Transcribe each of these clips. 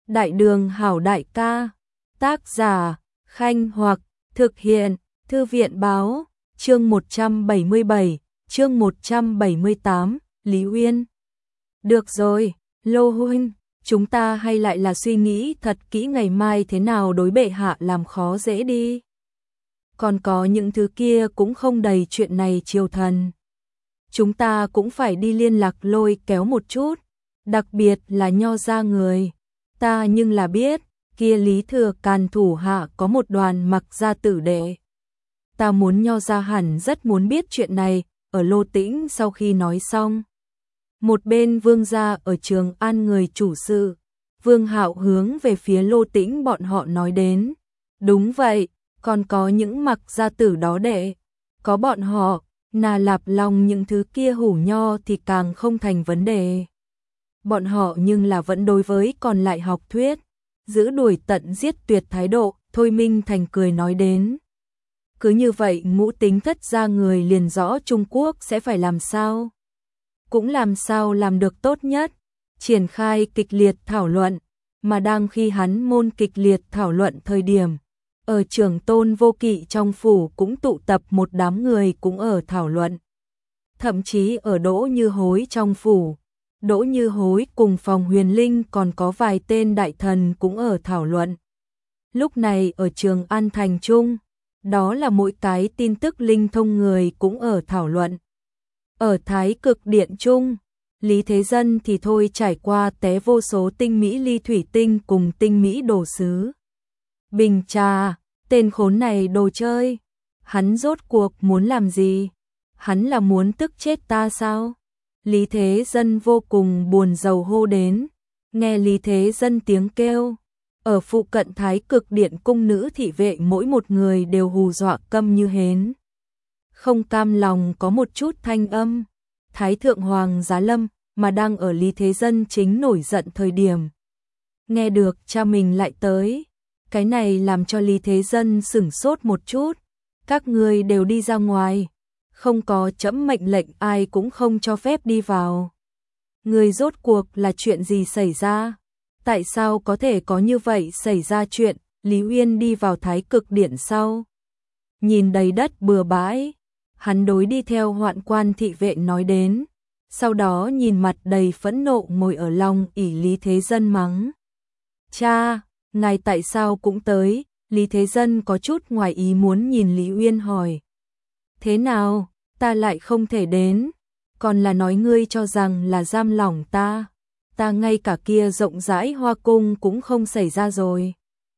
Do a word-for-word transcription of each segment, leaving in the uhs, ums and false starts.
Đại đường hảo đại ca. Tác giả, Khanh Hoặc, thực hiện, Thư viện báo, chương một trăm bảy mươi bảy, chương một trăm bảy mươi tám, Lý Uyên. Được rồi, Lô huynh, chúng ta hay lại là suy nghĩ thật kỹ ngày mai thế nào đối bệ hạ làm khó dễ đi. Còn có những thứ kia cũng không đầy chuyện này triều thần. Chúng ta cũng phải đi liên lạc lôi kéo một chút, đặc biệt là Nho gia người. Ta nhưng là biết, kia Lý Thừa Càn thủ hạ có một đoàn Mặc gia tử đệ. Ta muốn Nho gia hẳn rất muốn biết chuyện này. Ở Lô Tĩnh sau khi nói xong, một bên Vương gia ở Trường An người chủ sự, Vương Hạo hướng về phía Lô Tĩnh bọn họ nói đến. Đúng vậy, còn có những Mặc gia tử đó đệ, có bọn họ, nà lạp lòng những thứ kia hủ nho thì càng không thành vấn đề. Bọn họ nhưng là vẫn đối với còn lại học thuyết, giữ đuổi tận giết tuyệt thái độ. Thôi Minh Thành cười nói đến. Cứ như vậy Ngũ Tính Thất gia người liền rõ Trung Quốc sẽ phải làm sao. Cũng làm sao làm được tốt nhất, triển khai kịch liệt thảo luận, mà đang khi hắn môn kịch liệt thảo luận thời điểm, ở Trường Tôn Vô Kỵ trong phủ cũng tụ tập một đám người cũng ở thảo luận. Thậm chí ở Đỗ Như Hối trong phủ, Đỗ Như Hối cùng Phòng Huyền Linh còn có vài tên đại thần cũng ở thảo luận. Lúc này ở Trường An thành trung, đó là mỗi cái tin tức linh thông người cũng ở thảo luận. Ở Thái Cực Điện trung, Lý Thế Dân thì thôi trải qua té vô số tinh mỹ ly thủy tinh cùng tinh mỹ đồ sứ. Bình trà, tên khốn này đồ chơi, hắn rốt cuộc muốn làm gì? Hắn là muốn tức chết ta sao? Lý Thế Dân vô cùng buồn rầu hô đến, nghe Lý Thế Dân tiếng kêu. Ở phụ cận Thái Cực Điện cung nữ thị vệ mỗi một người đều hù dọa câm như hến. Không cam lòng có một chút thanh âm. Thái Thượng Hoàng Giá Lâm mà đang ở Lý Thế Dân chính nổi giận thời điểm. Nghe được cha mình lại tới. Cái này làm cho Lý Thế Dân sửng sốt một chút. Các người đều đi ra ngoài. Không có trẫm mệnh lệnh ai cũng không cho phép đi vào. Người rốt cuộc là chuyện gì xảy ra? Tại sao có thể có như vậy xảy ra chuyện? Lý Uyên đi vào Thái Cực Điện sau, nhìn đầy đất bừa bãi, hắn đối đi theo hoạn quan thị vệ nói đến, sau đó nhìn mặt đầy phẫn nộ ngồi ở long ỷ Lý Thế Dân mắng. Cha, ngài tại sao cũng tới? Lý Thế Dân có chút ngoài ý muốn nhìn Lý Uyên hỏi. Thế nào, ta lại không thể đến, còn là nói ngươi cho rằng là giam lỏng ta. Ta ngay cả kia rộng rãi hoa cung cũng không xảy ra rồi.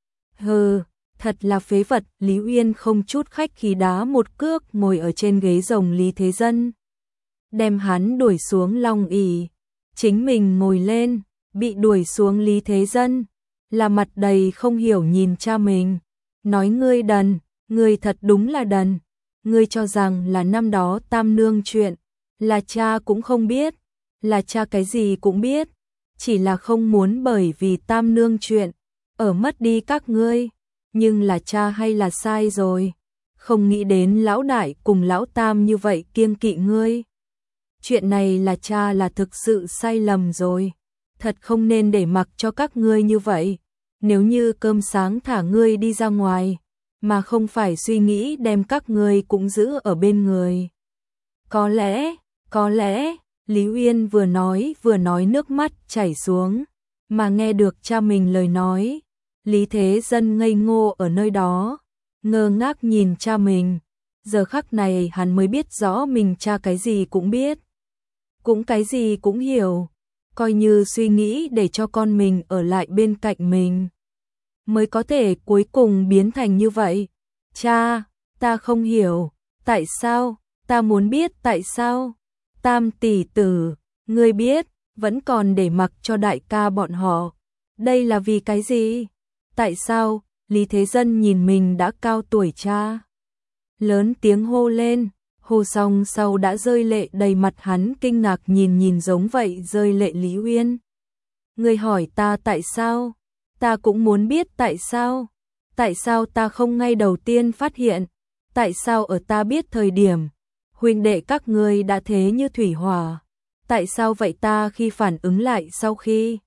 Hừ, thật là phế vật. Lý Uyên không chút khách khí đá một cước ngồi ở trên ghế rồng Lý Thế Dân, đem hắn đuổi xuống long ỷ. Chính mình ngồi lên, bị đuổi xuống Lý Thế Dân, là mặt đầy không hiểu nhìn cha mình, nói ngươi đần, ngươi thật đúng là đần. Ngươi cho rằng là năm đó Tam Nương chuyện, là cha cũng không biết, là cha cái gì cũng biết. Chỉ là không muốn bởi vì Tam Nương chuyện, ở mất đi các ngươi, nhưng là cha hay là sai rồi, không nghĩ đến lão đại cùng lão tam như vậy kiêng kỵ ngươi. Chuyện này là cha là thực sự sai lầm rồi, thật không nên để mặc cho các ngươi như vậy, nếu như cơm sáng thả ngươi đi ra ngoài, mà không phải suy nghĩ đem các ngươi cũng giữ ở bên người. Có lẽ, có lẽ... Lý Uyên vừa nói vừa nói nước mắt chảy xuống, mà nghe được cha mình lời nói. Lý Thế Dân ngây ngô ở nơi đó, ngơ ngác nhìn cha mình. Giờ khắc này hắn mới biết rõ mình cha cái gì cũng biết, cũng cái gì cũng hiểu, coi như suy nghĩ để cho con mình ở lại bên cạnh mình, mới có thể cuối cùng biến thành như vậy. Cha, ta không hiểu, tại sao, ta muốn biết tại sao. Tam tỷ tử, ngươi biết, vẫn còn để mặc cho đại ca bọn họ. Đây là vì cái gì? Tại sao? Lý Thế Dân nhìn mình đã cao tuổi cha, lớn tiếng hô lên, hô xong sau đã rơi lệ đầy mặt. Hắn kinh ngạc nhìn nhìn giống vậy rơi lệ Lý Uyên. Ngươi hỏi ta tại sao? Ta cũng muốn biết tại sao? Tại sao ta không ngay đầu tiên phát hiện? Tại sao ở ta biết thời điểm huynh đệ các ngươi đã thế như thủy hỏa? Tại sao vậy ta khi phản ứng lại sau khi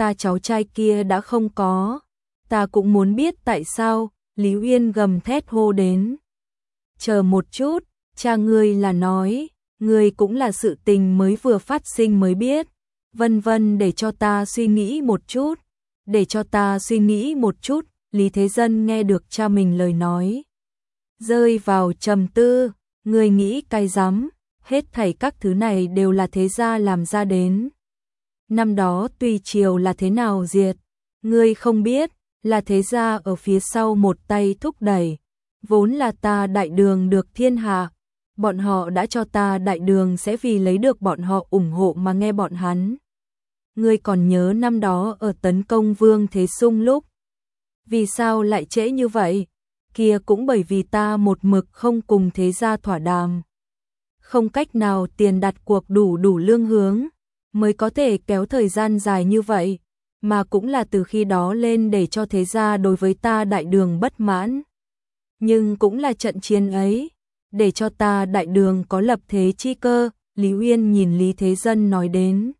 ta cháu trai kia đã không có. Ta cũng muốn biết tại sao, Lý Uyên gầm thét hô đến. Chờ một chút, cha ngươi là nói, ngươi cũng là sự tình mới vừa phát sinh mới biết. Vân vân để cho ta suy nghĩ một chút, để cho ta suy nghĩ một chút, Lý Thế Dân nghe được cha mình lời nói. Rơi vào trầm tư, ngươi nghĩ cay rắm, hết thảy các thứ này đều là thế gia làm ra đến. Năm đó tùy triều là thế nào diệt, ngươi không biết, là thế gia ở phía sau một tay thúc đẩy, vốn là ta đại đường được thiên hạ, bọn họ đã cho ta đại đường sẽ vì lấy được bọn họ ủng hộ mà nghe bọn hắn. Ngươi còn nhớ năm đó ở tấn công Vương Thế Sung lúc, vì sao lại trễ như vậy? Kia cũng bởi vì ta một mực không cùng thế gia thỏa đàm. Không cách nào tiền đặt cuộc đủ đủ lương hướng, mới có thể kéo thời gian dài như vậy, mà cũng là từ khi đó lên để cho thế gia đối với ta đại đường bất mãn. Nhưng cũng là trận chiến ấy, để cho ta đại đường có lập thế chi cơ, Lý Uyên nhìn Lý Thế Dân nói đến.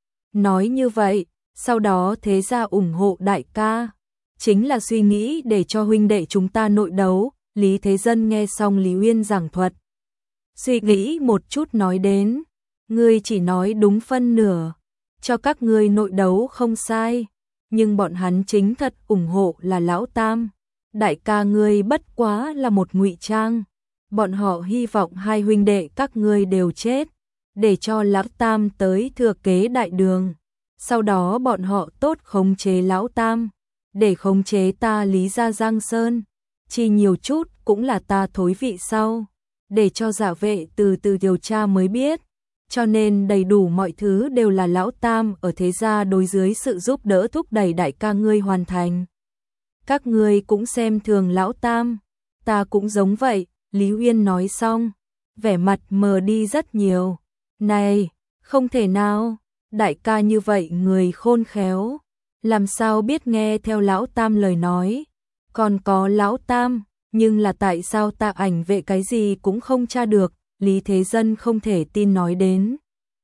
Nói như vậy, sau đó thế gia ủng hộ đại ca, chính là suy nghĩ để cho huynh đệ chúng ta nội đấu, Lý Thế Dân nghe xong Lý Uyên giảng thuật. Suy nghĩ một chút nói đến, ngươi chỉ nói đúng phân nửa, cho các ngươi nội đấu không sai, nhưng bọn hắn chính thật ủng hộ là Lão Tam. Đại ca ngươi bất quá là một ngụy trang, bọn họ hy vọng hai huynh đệ các ngươi đều chết, để cho Lão Tam tới thừa kế đại đường, sau đó bọn họ tốt khống chế Lão Tam, để khống chế ta Lý gia Giang Sơn, chỉ nhiều chút cũng là ta thối vị sau, để cho giả vệ từ từ điều tra mới biết, cho nên đầy đủ mọi thứ đều là Lão Tam ở thế gia đối dưới sự giúp đỡ thúc đẩy đại ca ngươi hoàn thành. Các ngươi cũng xem thường Lão Tam, ta cũng giống vậy, Lý Uyên nói xong, vẻ mặt mờ đi rất nhiều. Này, không thể nào, đại ca như vậy người khôn khéo, làm sao biết nghe theo Lão Tam lời nói, còn có Lão Tam, nhưng là tại sao ta ảnh vệ cái gì cũng không tra được, Lý Thế Dân không thể tin nói đến.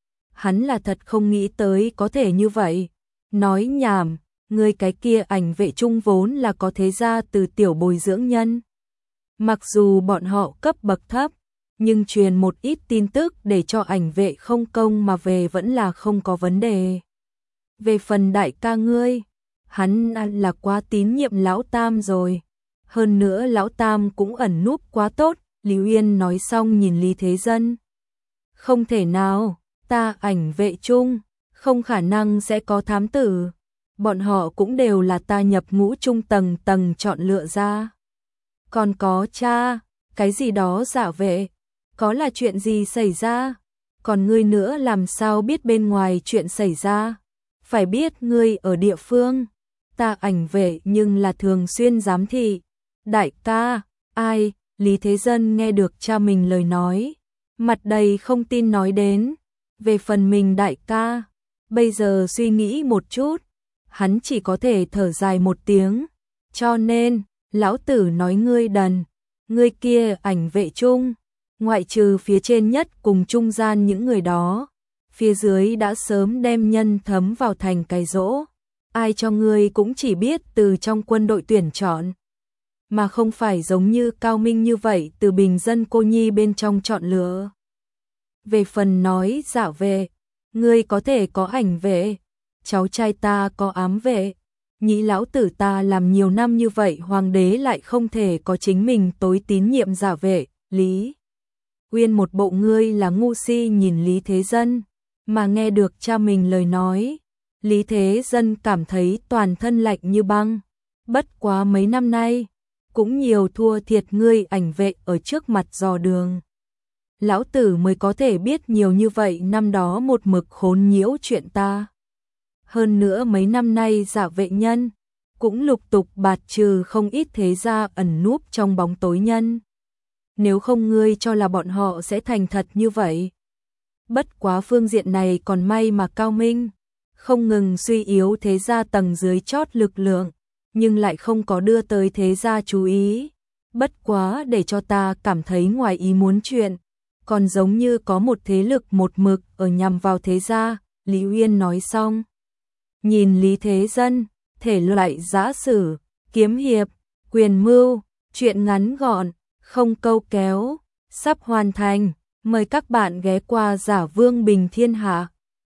Hắn là thật không nghĩ tới có thể như vậy, nói nhảm. Người cái kia ảnh vệ trung vốn là có thế gia từ tiểu bồi dưỡng nhân. Mặc dù bọn họ cấp bậc thấp, nhưng truyền một ít tin tức để cho ảnh vệ không công mà về vẫn là không có vấn đề. Về phần đại ca ngươi, hắn là quá tín nhiệm Lão Tam rồi. Hơn nữa Lão Tam cũng ẩn núp quá tốt, Lý Uyên nói xong nhìn Lý Thế Dân. Không thể nào, ta ảnh vệ trung, không khả năng sẽ có thám tử. Bọn họ cũng đều là ta nhập ngũ trung tầng tầng chọn lựa ra. Còn có cha, cái gì đó giả vệ, có là chuyện gì xảy ra? Còn ngươi nữa làm sao biết bên ngoài chuyện xảy ra? Phải biết ngươi ở địa phương, ta ảnh vệ nhưng là thường xuyên giám thị. Đại ca, ai? Lý Thế Dân nghe được cha mình lời nói, mặt đầy không tin nói đến. Về phần mình đại ca, bây giờ suy nghĩ một chút, hắn chỉ có thể thở dài một tiếng, cho nên, lão tử nói ngươi đần, ngươi kia ảnh vệ chung, ngoại trừ phía trên nhất cùng trung gian những người đó, phía dưới đã sớm đem nhân thấm vào thành cái rỗ, ai cho ngươi cũng chỉ biết từ trong quân đội tuyển chọn, mà không phải giống như Cao Minh như vậy từ bình dân cô nhi bên trong chọn lựa. Về phần nói giả vệ, ngươi có thể có ảnh vệ, cháu trai ta có ám vệ, nhĩ lão tử ta làm nhiều năm như vậy hoàng đế lại không thể có chính mình tối tín nhiệm giả vệ. Lý Uyên một bộ ngươi là ngu si nhìn Lý Thế Dân, mà nghe được cha mình lời nói, Lý Thế Dân cảm thấy toàn thân lạnh như băng, bất quá mấy năm nay, cũng nhiều thua thiệt ngươi ảnh vệ ở trước mặt dò đường. Lão tử mới có thể biết nhiều như vậy năm đó một mực khốn nhiễu chuyện ta. Hơn nữa mấy năm nay giả vệ nhân, cũng lục tục bạt trừ không ít thế gia ẩn núp trong bóng tối nhân. Nếu không ngươi cho là bọn họ sẽ thành thật như vậy. Bất quá phương diện này còn may mà Cao Minh, không ngừng suy yếu thế gia tầng dưới chót lực lượng, nhưng lại không có đưa tới thế gia chú ý. Bất quá để cho ta cảm thấy ngoài ý muốn chuyện, còn giống như có một thế lực một mực ở nhằm vào thế gia, Lý Uyên nói xong. nhìn Lý Thế Dân, thể loại giã sử, kiếm hiệp, quyền mưu, truyện ngắn gọn, không câu kéo, sắp hoàn thành. Mời các bạn ghé qua Giả Vương Bình Thiên Hạ.